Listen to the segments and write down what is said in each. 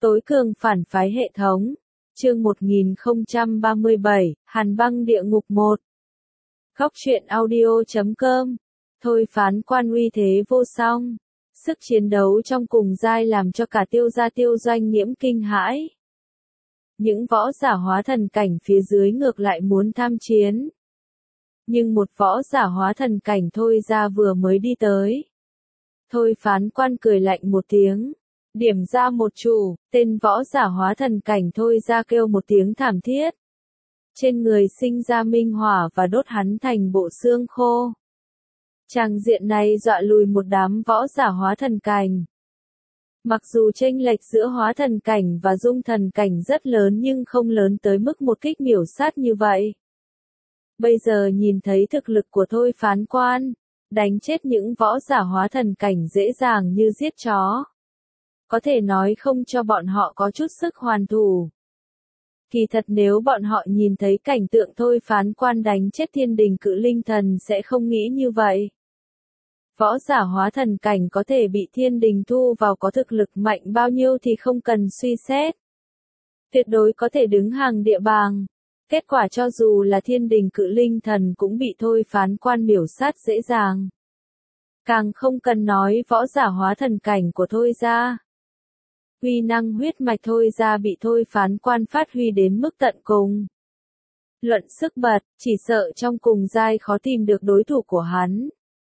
Tối cường phản phái hệ thống. Chương 1037, Hàn băng địa ngục 1. Góc truyện audio.com. Thôi phán quan uy thế vô song. Sức chiến đấu trong cùng giai làm cho cả Tiêu gia Tiêu Doanh nhiễm kinh hãi. Những võ giả hóa thần cảnh phía dưới ngược lại muốn tham chiến. Nhưng một võ giả hóa thần cảnh Thôi gia vừa mới đi tới. Thôi phán quan cười lạnh một tiếng. Điểm ra một chủ, tên võ giả hóa thần cảnh Thôi gia kêu một tiếng thảm thiết. Trên người sinh ra minh hỏa và đốt hắn thành bộ xương khô. Tràng diện này dọa lùi một đám võ giả hóa thần cảnh. Mặc dù chênh lệch giữa hóa thần cảnh và dung thần cảnh rất lớn nhưng không lớn tới mức một kích miểu sát như vậy. Bây giờ nhìn thấy thực lực của Thôi phán quan, đánh chết những võ giả hóa thần cảnh dễ dàng như giết chó. Có thể nói không cho bọn họ có chút sức hoàn thủ. Kỳ thật nếu bọn họ nhìn thấy cảnh tượng Thôi phán quan đánh chết thiên đình cự linh thần sẽ không nghĩ như vậy. Võ giả hóa thần cảnh có thể bị thiên đình thu vào có thực lực mạnh bao nhiêu thì không cần suy xét. Tuyệt đối có thể đứng hàng địa bàng. Kết quả cho dù là thiên đình cự linh thần cũng bị Thôi phán quan miểu sát dễ dàng. Càng không cần nói võ giả hóa thần cảnh của Thôi gia. Uy năng huyết mạch Thôi gia bị Thôi phán quan phát huy đến mức tận cùng. Luận sức bật, chỉ sợ trong cùng giai khó tìm được đối thủ của hắn.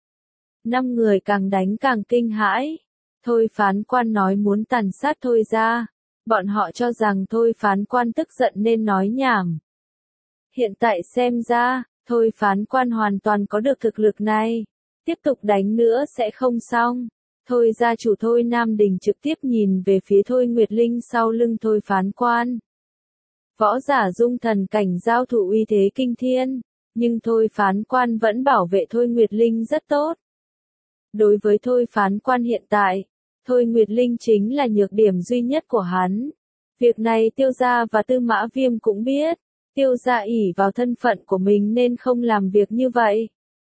5 người càng đánh càng kinh hãi. Thôi phán quan nói muốn tàn sát Thôi gia. Bọn họ cho rằng Thôi phán quan tức giận nên nói nhảm. Hiện tại xem ra, Thôi phán quan hoàn toàn có được thực lực này. Tiếp tục đánh nữa sẽ không xong. Thôi gia chủ Thôi Nam Đình trực tiếp nhìn về phía Thôi Nguyệt Linh sau lưng Thôi phán quan. Võ giả dung thần cảnh giao thủ uy thế kinh thiên, nhưng Thôi phán quan vẫn bảo vệ Thôi Nguyệt Linh rất tốt. Đối với Thôi phán quan hiện tại, Thôi Nguyệt Linh chính là nhược điểm duy nhất của hắn. Việc này Tiêu gia và Tư Mã Viêm cũng biết. Tiêu gia ỷ vào thân phận của mình nên không làm việc như vậy.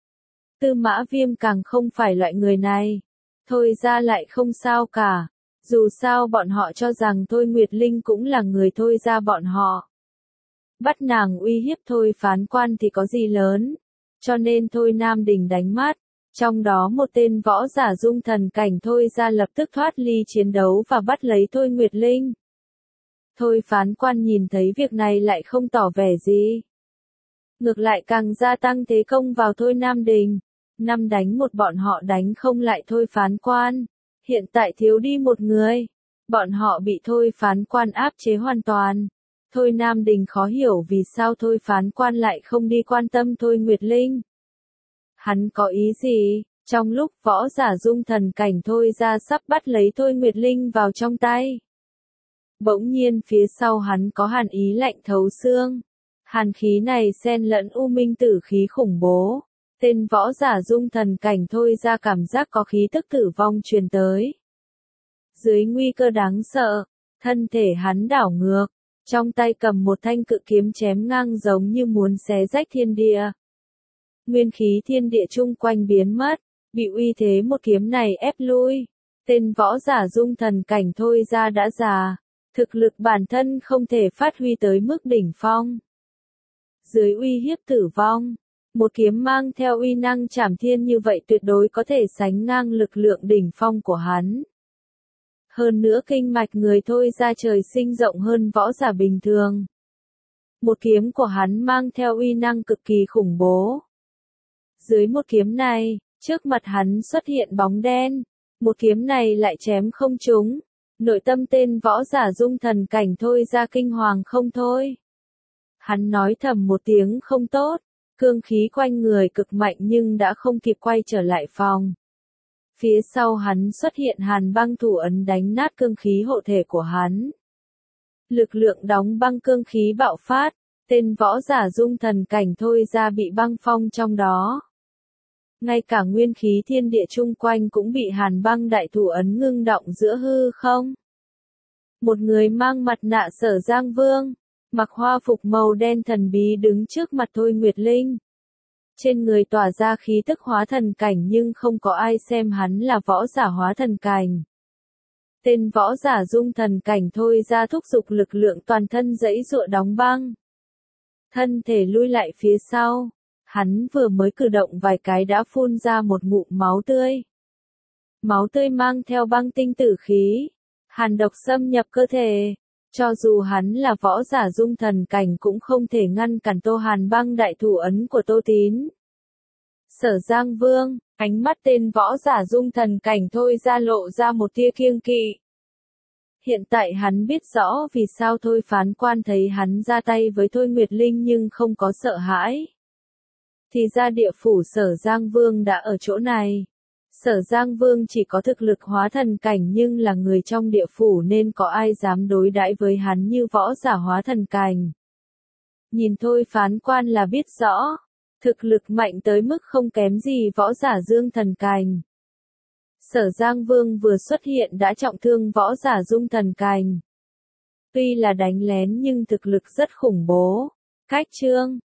Tư Mã Viêm càng không phải loại người này. Thôi gia lại không sao cả. Dù sao bọn họ cho rằng Thôi Nguyệt Linh cũng là người Thôi gia bọn họ. Bắt nàng uy hiếp Thôi phán quan thì có gì lớn. Cho nên Thôi Nam Đình đánh mắt. Trong đó một tên võ giả dung thần cảnh Thôi gia lập tức thoát ly chiến đấu và bắt lấy Thôi Nguyệt Linh. Thôi phán quan nhìn thấy việc này lại không tỏ vẻ gì. Ngược lại càng gia tăng thế công vào Thôi Nam Đình. 5 đánh 1 bọn họ đánh không lại Thôi phán quan. Hiện tại thiếu đi một người. Bọn họ bị Thôi phán quan áp chế hoàn toàn. Thôi Nam Đình khó hiểu vì sao Thôi phán quan lại không đi quan tâm Thôi Nguyệt Linh. Hắn có ý gì? Trong lúc võ giả dung thần cảnh Thôi gia sắp bắt lấy Thôi Nguyệt Linh vào trong tay. Bỗng nhiên phía sau hắn có hàn ý lạnh thấu xương. Hàn khí này xen lẫn u minh tử khí khủng bố. Tên võ giả dung thần cảnh Thôi gia cảm giác có khí tức tử vong truyền tới. Dưới nguy cơ đáng sợ, thân thể hắn đảo ngược, trong tay cầm một thanh cự kiếm chém ngang giống như muốn xé rách thiên địa. Nguyên khí thiên địa chung quanh biến mất, bị uy thế một kiếm này ép lui. Tên võ giả dung thần cảnh Thôi gia đã già, thực lực bản thân không thể phát huy tới mức đỉnh phong. Dưới uy hiếp tử vong, một kiếm mang theo uy năng trảm thiên như vậy tuyệt đối có thể sánh ngang lực lượng đỉnh phong của hắn. Hơn nữa kinh mạch người Thôi gia trời sinh rộng hơn võ giả bình thường. Một kiếm của hắn mang theo uy năng cực kỳ khủng bố. Dưới một kiếm này, trước mặt hắn xuất hiện bóng đen. Một kiếm này lại chém không trúng. Nội tâm tên võ giả dung thần cảnh Thôi gia kinh hoàng không thôi. Hắn nói thầm một tiếng không tốt. Cương khí quanh người cực mạnh nhưng đã không kịp quay trở lại phòng. Phía sau hắn xuất hiện hàn băng thủ ấn đánh nát cương khí hộ thể của hắn. Lực lượng đóng băng cương khí bạo phát. Tên võ giả dung thần cảnh Thôi gia bị băng phong trong đó. Ngay cả nguyên khí thiên địa chung quanh cũng bị hàn băng đại thủ ấn ngưng động giữa hư không. Một người mang mặt nạ Sở Giang Vương, mặc hoa phục màu đen thần bí đứng trước mặt Thôi Nguyệt Linh. Trên người tỏa ra khí tức hóa thần cảnh nhưng không có ai xem hắn là võ giả hóa thần cảnh. Tên võ giả dung thần cảnh thôi ra thúc giục lực lượng toàn thân giãy giụa đóng băng. Thân thể lui lại phía sau. Hắn vừa mới cử động vài cái đã phun ra một ngụm máu tươi. Máu tươi mang theo băng tinh tử khí. Hàn độc xâm nhập cơ thể. Cho dù hắn là võ giả dung thần cảnh cũng không thể ngăn cản Tô Hàn băng đại thủ ấn của Tô Tín. Sở Giang Vương, ánh mắt tên võ giả dung thần cảnh thôi ra lộ ra một tia kiêng kỵ. Hiện tại hắn biết rõ vì sao Thôi phán quan thấy hắn ra tay với Thôi Nguyệt Linh nhưng không có sợ hãi. Thì ra địa phủ Sở Giang Vương đã ở chỗ này. Sở Giang Vương chỉ có thực lực hóa thần cảnh nhưng là người trong địa phủ nên có ai dám đối đãi với hắn như võ giả hóa thần cảnh. Nhìn Thôi phán quan là biết rõ, thực lực mạnh tới mức không kém gì võ giả dương thần cảnh. Sở Giang Vương vừa xuất hiện đã trọng thương võ giả dung thần cảnh. Tuy là đánh lén nhưng thực lực rất khủng bố. Cách chương